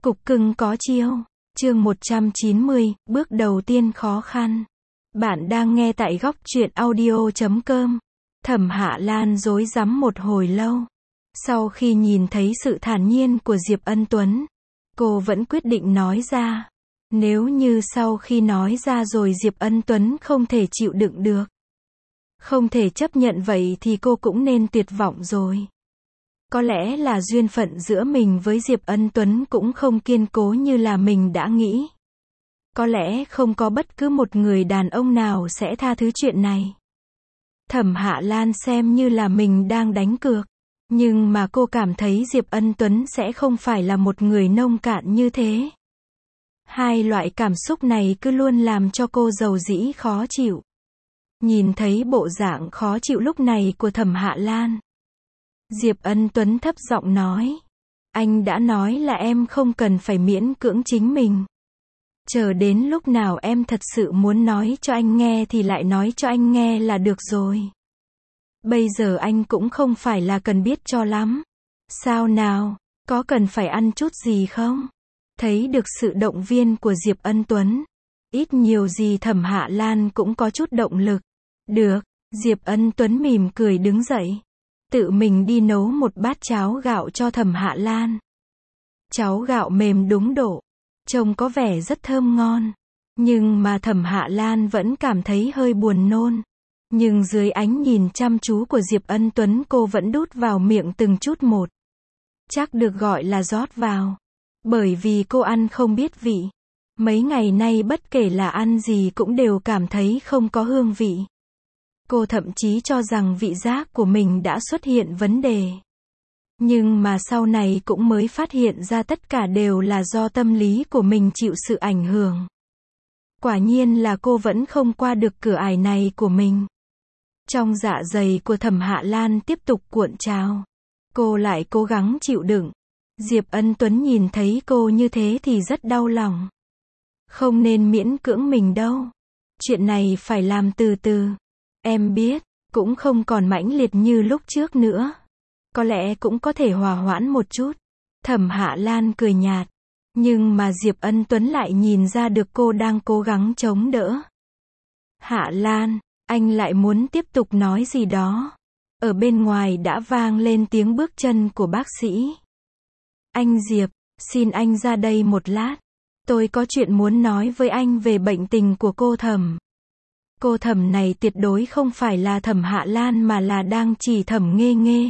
Cục cưng có chiêu. Chương 190, bước đầu tiên khó khăn. Bạn đang nghe tại góc truyện audio.com. Thẩm Hạ Lan rối rắm một hồi lâu. Sau khi nhìn thấy sự thản nhiên của Diệp Ân Tuấn, cô vẫn quyết định nói ra. Nếu như sau khi nói ra rồi Diệp Ân Tuấn không thể chịu đựng được, không thể chấp nhận vậy thì cô cũng nên tuyệt vọng rồi. Có lẽ là duyên phận giữa mình với Diệp Ân Tuấn cũng không kiên cố như là mình đã nghĩ. Có lẽ không có bất cứ một người đàn ông nào sẽ tha thứ chuyện này. Thẩm Hạ Lan xem như là mình đang đánh cược. Nhưng mà cô cảm thấy Diệp Ân Tuấn sẽ không phải là một người nông cạn như thế. Hai loại cảm xúc này cứ luôn làm cho cô dầu dĩ khó chịu. Nhìn thấy bộ dạng khó chịu lúc này của Thẩm Hạ Lan, Diệp Ân Tuấn thấp giọng nói. Anh đã nói là em không cần phải miễn cưỡng chính mình. Chờ đến lúc nào em thật sự muốn nói cho anh nghe thì lại nói cho anh nghe là được rồi. Bây giờ anh cũng không phải là cần biết cho lắm. Sao nào, có cần phải ăn chút gì không? Thấy được sự động viên của Diệp Ân Tuấn, ít nhiều gì Thẩm Hạ Lan cũng có chút động lực. Được, Diệp Ân Tuấn mỉm cười đứng dậy. Tự mình đi nấu một bát cháo gạo cho Thẩm Hạ Lan. Cháo gạo mềm đúng độ, trông có vẻ rất thơm ngon. Nhưng mà Thẩm Hạ Lan vẫn cảm thấy hơi buồn nôn. Nhưng dưới ánh nhìn chăm chú của Diệp Ân Tuấn cô vẫn đút vào miệng từng chút một. Chắc được gọi là rót vào. Bởi vì cô ăn không biết vị. Mấy ngày nay bất kể là ăn gì cũng đều cảm thấy không có hương vị. Cô thậm chí cho rằng vị giác của mình đã xuất hiện vấn đề. Nhưng mà sau này cũng mới phát hiện ra tất cả đều là do tâm lý của mình chịu sự ảnh hưởng. Quả nhiên là cô vẫn không qua được cửa ải này của mình. Trong dạ dày của Thẩm Hạ Lan tiếp tục cuộn trào. Cô lại cố gắng chịu đựng. Diệp Ân Tuấn nhìn thấy cô như thế thì rất đau lòng. Không nên miễn cưỡng mình đâu. Chuyện này phải làm từ từ. Em biết, cũng không còn mãnh liệt như lúc trước nữa. Có lẽ cũng có thể hòa hoãn một chút. Thẩm Hạ Lan cười nhạt. Nhưng mà Diệp Ân Tuấn lại nhìn ra được cô đang cố gắng chống đỡ. Hạ Lan, anh lại muốn tiếp tục nói gì đó. Ở bên ngoài đã vang lên tiếng bước chân của bác sĩ. Anh Diệp, xin anh ra đây một lát. Tôi có chuyện muốn nói với anh về bệnh tình của cô Thẩm. Cô Thẩm này tuyệt đối không phải là Thẩm Hạ Lan mà là đang chỉ Thẩm Nghê Nghê.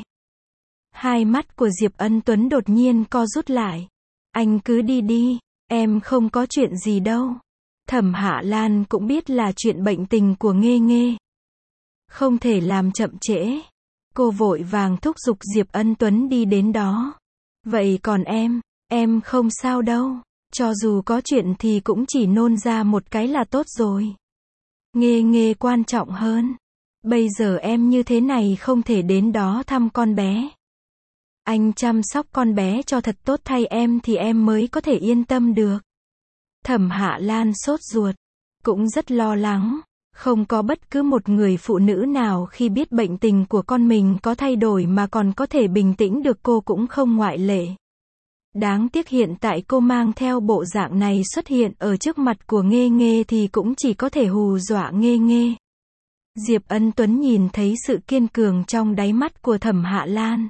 Hai mắt của Diệp Ân Tuấn đột nhiên co rút lại. Anh cứ đi đi, em không có chuyện gì đâu. Thẩm Hạ Lan cũng biết là chuyện bệnh tình của Nghê Nghê. Không thể làm chậm trễ. Cô vội vàng thúc giục Diệp Ân Tuấn đi đến đó. Vậy còn em không sao đâu. Cho dù có chuyện thì cũng chỉ nôn ra một cái là tốt rồi. Nghê Nghê quan trọng hơn. Bây giờ em như thế này không thể đến đó thăm con bé. Anh chăm sóc con bé cho thật tốt thay em thì em mới có thể yên tâm được. Thẩm Hạ Lan sốt ruột, cũng rất lo lắng. Không có bất cứ một người phụ nữ nào khi biết bệnh tình của con mình có thay đổi mà còn có thể bình tĩnh được, cô cũng không ngoại lệ. Đáng tiếc hiện tại cô mang theo bộ dạng này xuất hiện ở trước mặt của Nghê Nghê thì cũng chỉ có thể hù dọa Nghê Nghê. Diệp Ân Tuấn nhìn thấy sự kiên cường trong đáy mắt của Thẩm Hạ Lan.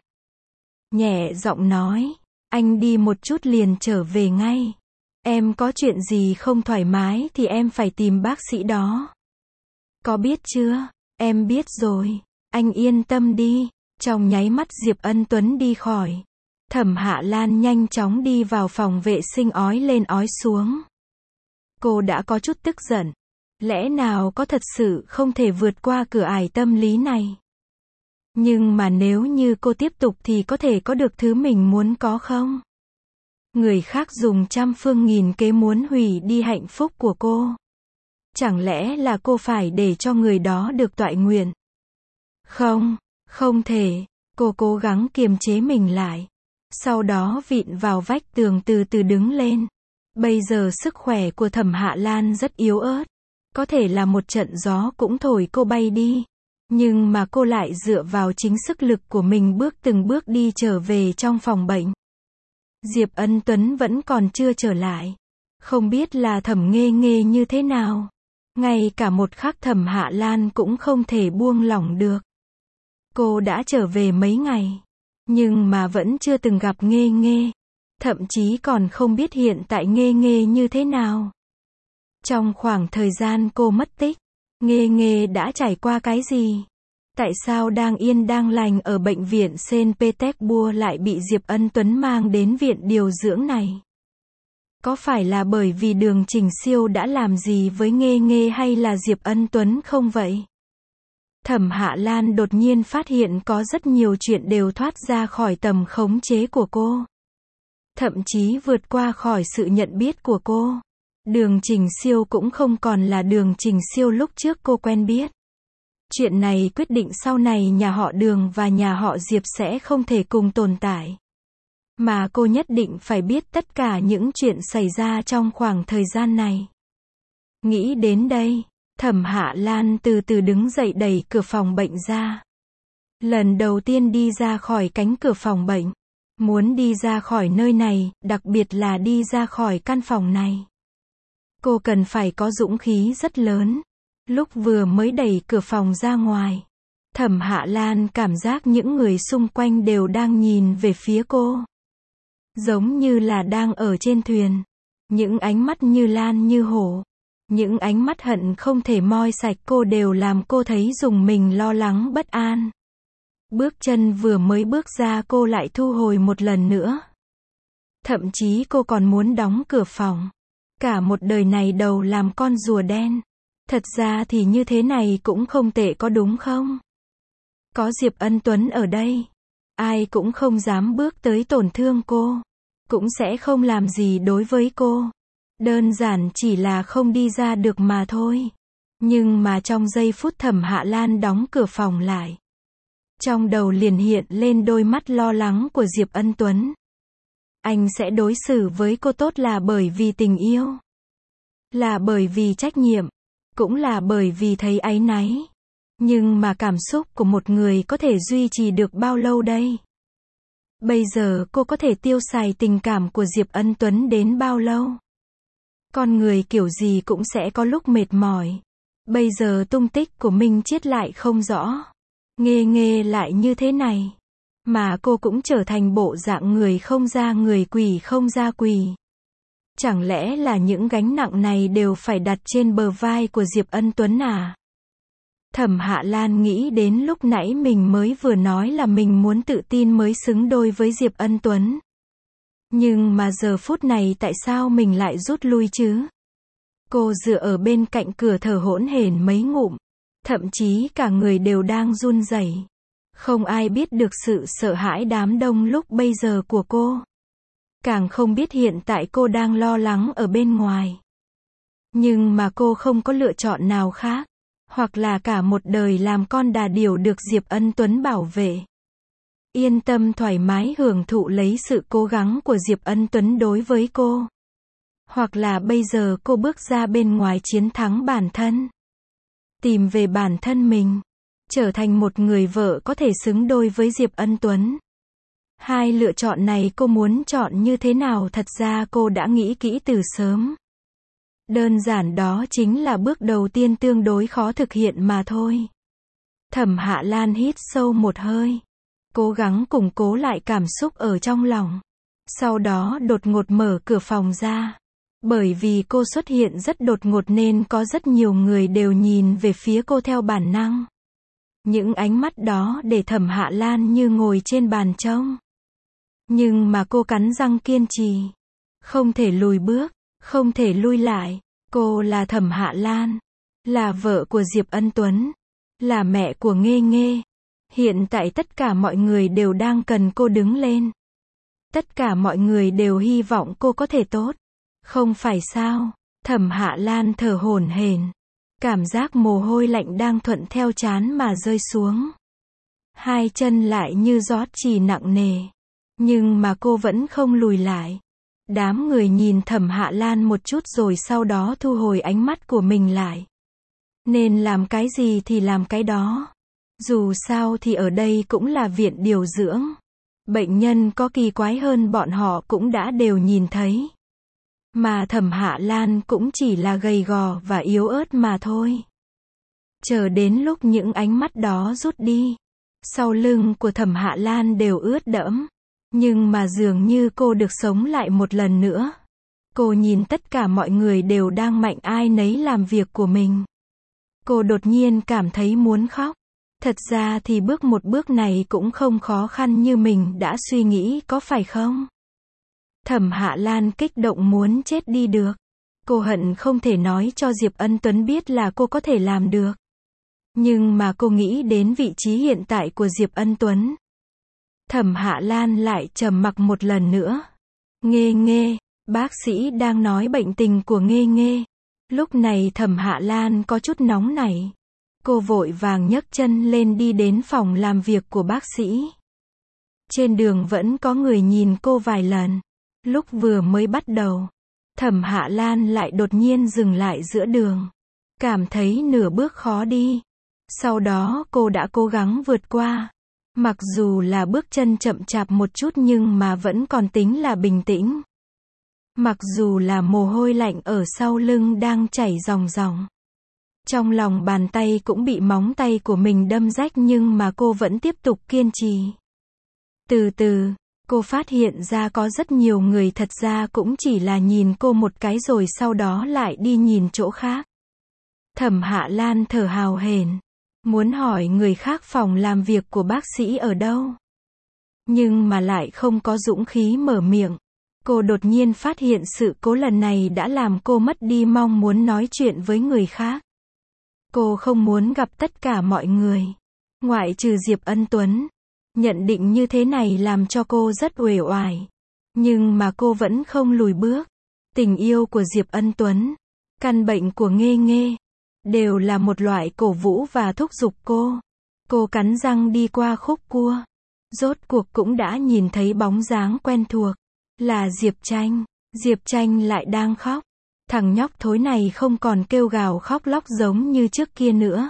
Nhẹ giọng nói, anh đi một chút liền trở về ngay. Em có chuyện gì không thoải mái thì em phải tìm bác sĩ đó. Có biết chưa? Em biết rồi. Anh yên tâm đi. Trong nháy mắt Diệp Ân Tuấn đi khỏi. Thẩm Hạ Lan nhanh chóng đi vào phòng vệ sinh ói lên ói xuống. Cô đã có chút tức giận. Lẽ nào có thật sự không thể vượt qua cửa ải tâm lý này? Nhưng mà nếu như cô tiếp tục thì có thể có được thứ mình muốn có không? Người khác dùng trăm phương nghìn kế muốn hủy đi hạnh phúc của cô. Chẳng lẽ là cô phải để cho người đó được toại nguyện? Không, không thể. Cô cố gắng kiềm chế mình lại. Sau đó vịn vào vách tường từ từ đứng lên. Bây giờ sức khỏe của Thẩm Hạ Lan rất yếu ớt. Có thể là một trận gió cũng thổi cô bay đi. Nhưng mà cô lại dựa vào chính sức lực của mình bước từng bước đi trở về trong phòng bệnh. Diệp Ân Tuấn vẫn còn chưa trở lại. Không biết là Thẩm Nghê Nghê như thế nào. Ngay cả một khắc Thẩm Hạ Lan cũng không thể buông lỏng được. Cô đã trở về mấy ngày, nhưng mà vẫn chưa từng gặp Nghê Nghê. Thậm chí còn không biết hiện tại Nghê Nghê như thế nào. Trong khoảng thời gian cô mất tích, Nghê Nghê đã trải qua cái gì? Tại sao đang yên đang lành ở bệnh viện Saint Petersburg lại bị Diệp Ân Tuấn mang đến viện điều dưỡng này? Có phải là bởi vì Đường Trình Siêu đã làm gì với Nghê Nghê hay là Diệp Ân Tuấn không vậy? Thẩm Hạ Lan đột nhiên phát hiện có rất nhiều chuyện đều thoát ra khỏi tầm khống chế của cô. Thậm chí vượt qua khỏi sự nhận biết của cô. Đường Trình Siêu cũng không còn là Đường Trình Siêu lúc trước cô quen biết. Chuyện này quyết định sau này nhà họ Đường và nhà họ Diệp sẽ không thể cùng tồn tại. Mà cô nhất định phải biết tất cả những chuyện xảy ra trong khoảng thời gian này. Nghĩ đến đây, Thẩm Hạ Lan từ từ đứng dậy đẩy cửa phòng bệnh ra. Lần đầu tiên đi ra khỏi cánh cửa phòng bệnh. Muốn đi ra khỏi nơi này, đặc biệt là đi ra khỏi căn phòng này. Cô cần phải có dũng khí rất lớn. Lúc vừa mới đẩy cửa phòng ra ngoài, Thẩm Hạ Lan cảm giác những người xung quanh đều đang nhìn về phía cô. Giống như là đang ở trên thuyền. Những ánh mắt như lan như hổ. Những ánh mắt hận không thể moi sạch cô đều làm cô thấy rùng mình lo lắng bất an. Bước chân vừa mới bước ra cô lại thu hồi một lần nữa. Thậm chí cô còn muốn đóng cửa phòng. Cả một đời này đầu làm con rùa đen. Thật ra thì như thế này cũng không tệ có đúng không? Có Diệp Ân Tuấn ở đây. Ai cũng không dám bước tới tổn thương cô. Cũng sẽ không làm gì đối với cô. Đơn giản chỉ là không đi ra được mà thôi. Nhưng mà trong giây phút Thẩm Hạ Lan đóng cửa phòng lại. Trong đầu liền hiện lên đôi mắt lo lắng của Diệp Ân Tuấn. Anh sẽ đối xử với cô tốt là bởi vì tình yêu. Là bởi vì trách nhiệm. Cũng là bởi vì thấy áy náy. Nhưng mà cảm xúc của một người có thể duy trì được bao lâu đây? Bây giờ cô có thể tiêu xài tình cảm của Diệp Ân Tuấn đến bao lâu? Con người kiểu gì cũng sẽ có lúc mệt mỏi. Bây giờ tung tích của Minh Chiết lại không rõ. Nghê Nghê lại như thế này. Mà cô cũng trở thành bộ dạng người không ra người quỷ không ra quỷ. Chẳng lẽ là những gánh nặng này đều phải đặt trên bờ vai của Diệp Ân Tuấn à? Thẩm Hạ Lan nghĩ đến lúc nãy mình mới vừa nói là mình muốn tự tin mới xứng đôi với Diệp Ân Tuấn. Nhưng mà giờ phút này tại sao mình lại rút lui chứ? Cô dựa ở bên cạnh cửa thở hổn hển mấy ngụm. Thậm chí cả người đều đang run rẩy. Không ai biết được sự sợ hãi đám đông lúc bây giờ của cô. Càng không biết hiện tại cô đang lo lắng ở bên ngoài. Nhưng mà cô không có lựa chọn nào khác. Hoặc là cả một đời làm con đà điểu được Diệp Ân Tuấn bảo vệ. Yên tâm thoải mái hưởng thụ lấy sự cố gắng của Diệp Ân Tuấn đối với cô. Hoặc là bây giờ cô bước ra bên ngoài chiến thắng bản thân. Tìm về bản thân mình. Trở thành một người vợ có thể xứng đôi với Diệp Ân Tuấn. Hai lựa chọn này cô muốn chọn như thế nào thật ra cô đã nghĩ kỹ từ sớm. Đơn giản đó chính là bước đầu tiên tương đối khó thực hiện mà thôi. Thẩm Hạ Lan hít sâu một hơi. Cố gắng củng cố lại cảm xúc ở trong lòng. Sau đó đột ngột mở cửa phòng ra. Bởi vì cô xuất hiện rất đột ngột nên có rất nhiều người đều nhìn về phía cô theo bản năng. Những ánh mắt đó để Thẩm Hạ Lan như ngồi trên bàn trông. Nhưng mà cô cắn răng kiên trì. Không thể lùi bước, không thể lui lại. Cô là Thẩm Hạ Lan. Là vợ của Diệp Ân Tuấn. Là mẹ của Nghê Nghê. Hiện tại tất cả mọi người đều đang cần cô đứng lên. Tất cả mọi người đều hy vọng cô có thể tốt. Không phải sao? Thẩm Hạ Lan thở hổn hển. Cảm giác mồ hôi lạnh đang thuận theo trán mà rơi xuống. Hai chân lại như rót chì nặng nề. Nhưng mà cô vẫn không lùi lại. Đám người nhìn Thẩm Hạ Lan một chút rồi sau đó thu hồi ánh mắt của mình lại. Nên làm cái gì thì làm cái đó. Dù sao thì ở đây cũng là viện điều dưỡng. Bệnh nhân có kỳ quái hơn bọn họ cũng đã đều nhìn thấy. Mà Thẩm Hạ Lan cũng chỉ là gầy gò và yếu ớt mà thôi. Chờ đến lúc những ánh mắt đó rút đi, sau lưng của Thẩm Hạ Lan đều ướt đẫm. Nhưng mà dường như cô được sống lại một lần nữa. Cô nhìn tất cả mọi người đều đang mạnh ai nấy làm việc của mình. Cô đột nhiên cảm thấy muốn khóc. Thật ra thì bước một bước này cũng không khó khăn như mình đã suy nghĩ có phải không? Thẩm Hạ Lan kích động muốn chết đi được. Cô hận không thể nói cho Diệp Ân Tuấn biết là cô có thể làm được. Nhưng mà cô nghĩ đến vị trí hiện tại của Diệp Ân Tuấn. Thẩm Hạ Lan lại trầm mặc một lần nữa. Nghê nghê, bác sĩ đang nói bệnh tình của Nghê nghê. Lúc này Thẩm Hạ Lan có chút nóng nảy. Cô vội vàng nhấc chân lên đi đến phòng làm việc của bác sĩ. Trên đường vẫn có người nhìn cô vài lần. Lúc vừa mới bắt đầu, Thẩm Hạ Lan lại đột nhiên dừng lại giữa đường. Cảm thấy nửa bước khó đi. Sau đó cô đã cố gắng vượt qua. Mặc dù là bước chân chậm chạp một chút nhưng mà vẫn còn tính là bình tĩnh. Mặc dù là mồ hôi lạnh ở sau lưng đang chảy ròng ròng. Trong lòng bàn tay cũng bị móng tay của mình đâm rách nhưng mà cô vẫn tiếp tục kiên trì. Từ từ, cô phát hiện ra có rất nhiều người thật ra cũng chỉ là nhìn cô một cái rồi sau đó lại đi nhìn chỗ khác. Thẩm Hạ Lan thở hào hển, muốn hỏi người khác phòng làm việc của bác sĩ ở đâu. Nhưng mà lại không có dũng khí mở miệng. Cô đột nhiên phát hiện sự cố lần này đã làm cô mất đi mong muốn nói chuyện với người khác. Cô không muốn gặp tất cả mọi người, ngoại trừ Diệp Ân Tuấn. Nhận định như thế này làm cho cô rất uể oải. Nhưng mà cô vẫn không lùi bước. Tình yêu của Diệp Ân Tuấn, căn bệnh của Nghê nghê, đều là một loại cổ vũ và thúc giục cô. Cô cắn răng đi qua khúc cua. Rốt cuộc cũng đã nhìn thấy bóng dáng quen thuộc. Là Diệp Tranh. Diệp Tranh lại đang khóc. Thằng nhóc thối này không còn kêu gào khóc lóc giống như trước kia nữa.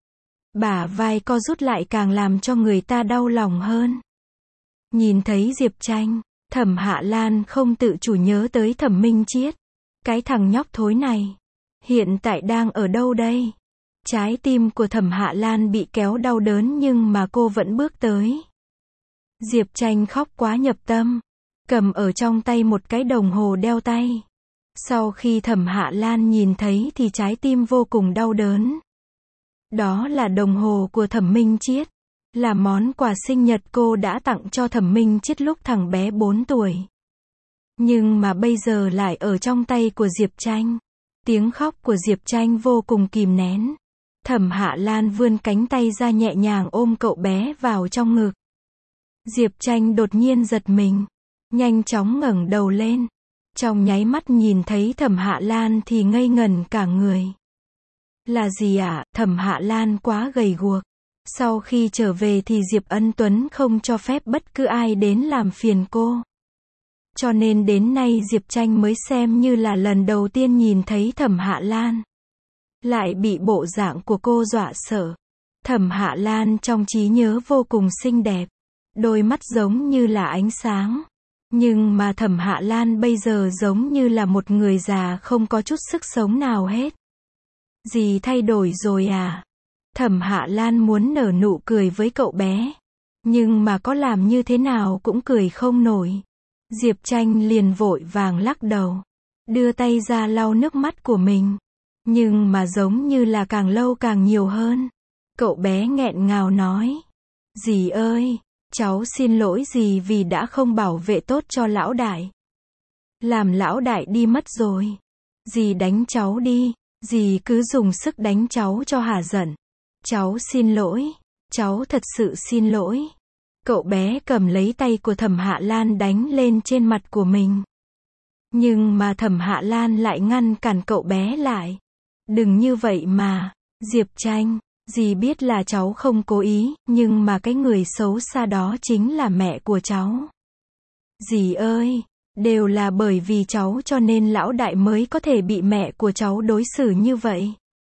Bả vai co rút lại càng làm cho người ta đau lòng hơn. Nhìn thấy Diệp Tranh, Thẩm Hạ Lan không tự chủ nhớ tới Thẩm Minh Chiết. Cái thằng nhóc thối này, hiện tại đang ở đâu đây? Trái tim của Thẩm Hạ Lan bị kéo đau đớn nhưng mà cô vẫn bước tới. Diệp Tranh khóc quá nhập tâm, cầm ở trong tay một cái đồng hồ đeo tay. Sau khi Thẩm Hạ Lan nhìn thấy thì trái tim vô cùng đau đớn. Đó là đồng hồ của Thẩm Minh Chiết, là món quà sinh nhật cô đã tặng cho Thẩm Minh Chiết lúc thằng bé 4 tuổi. Nhưng mà bây giờ lại ở trong tay của Diệp Tranh. Tiếng khóc của Diệp Tranh vô cùng kìm nén. Thẩm Hạ Lan vươn cánh tay ra nhẹ nhàng ôm cậu bé vào trong ngực. Diệp Tranh đột nhiên giật mình, nhanh chóng ngẩng đầu lên. Trong nháy mắt nhìn thấy Thẩm Hạ Lan thì ngây ngẩn cả người. Là gì ạ? Thẩm Hạ Lan quá gầy guộc. Sau khi trở về thì Diệp Ân Tuấn không cho phép bất cứ ai đến làm phiền cô. Cho nên đến nay Diệp Tranh mới xem như là lần đầu tiên nhìn thấy Thẩm Hạ Lan. Lại bị bộ dạng của cô dọa sợ. Thẩm Hạ Lan trong trí nhớ vô cùng xinh đẹp. Đôi mắt giống như là ánh sáng. Nhưng mà Thẩm Hạ Lan bây giờ giống như là một người già không có chút sức sống nào hết. Gì thay đổi rồi à? Thẩm Hạ Lan muốn nở nụ cười với cậu bé. Nhưng mà có làm như thế nào cũng cười không nổi. Diệp Tranh liền vội vàng lắc đầu. Đưa tay ra lau nước mắt của mình. Nhưng mà giống như là càng lâu càng nhiều hơn. Cậu bé nghẹn ngào nói. Dì ơi, cháu xin lỗi dì vì đã không bảo vệ tốt cho lão đại. Làm lão đại đi mất rồi. Dì đánh cháu đi. Dì cứ dùng sức đánh cháu cho hả giận. Cháu xin lỗi. Cháu thật sự xin lỗi. Cậu bé cầm lấy tay của Thẩm Hạ Lan đánh lên trên mặt của mình. Nhưng mà Thẩm Hạ Lan lại ngăn cản cậu bé lại. Đừng như vậy mà. Diệp Tranh, dì biết là cháu không cố ý, nhưng mà cái người xấu xa đó chính là mẹ của cháu. Dì ơi, đều là bởi vì cháu cho nên lão đại mới có thể bị mẹ của cháu đối xử như vậy.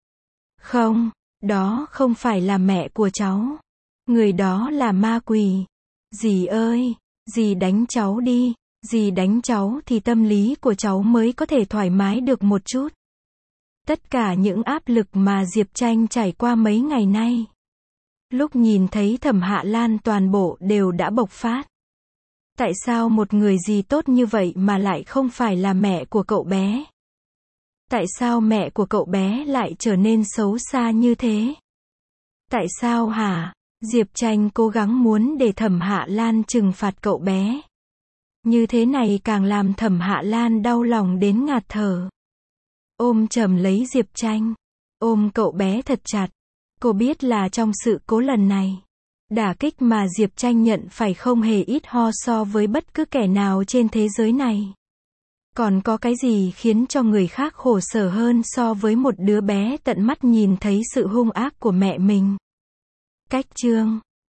Không, đó không phải là mẹ của cháu. Người đó là ma quỷ. Dì ơi, Dì đánh cháu đi, dì đánh cháu thì tâm lý của cháu mới có thể thoải mái được một chút. Tất cả những áp lực mà Diệp Tranh trải qua mấy ngày nay. Lúc nhìn thấy Thẩm Hạ Lan toàn bộ đều đã bộc phát. Tại sao một người dì tốt như vậy mà lại không phải là mẹ của cậu bé? Tại sao mẹ của cậu bé lại trở nên xấu xa như thế? Tại sao hả? Diệp Tranh cố gắng muốn để Thẩm Hạ Lan trừng phạt cậu bé. Như thế này càng làm Thẩm Hạ Lan đau lòng đến ngạt thở. Ôm chầm lấy Diệp Tranh. Ôm cậu bé thật chặt. Cô biết là trong sự cố lần này, đả kích mà Diệp Tranh nhận phải không hề ít ho so với bất cứ kẻ nào trên thế giới này. Còn có cái gì khiến cho người khác khổ sở hơn so với một đứa bé tận mắt nhìn thấy sự hung ác của mẹ mình? Cách chương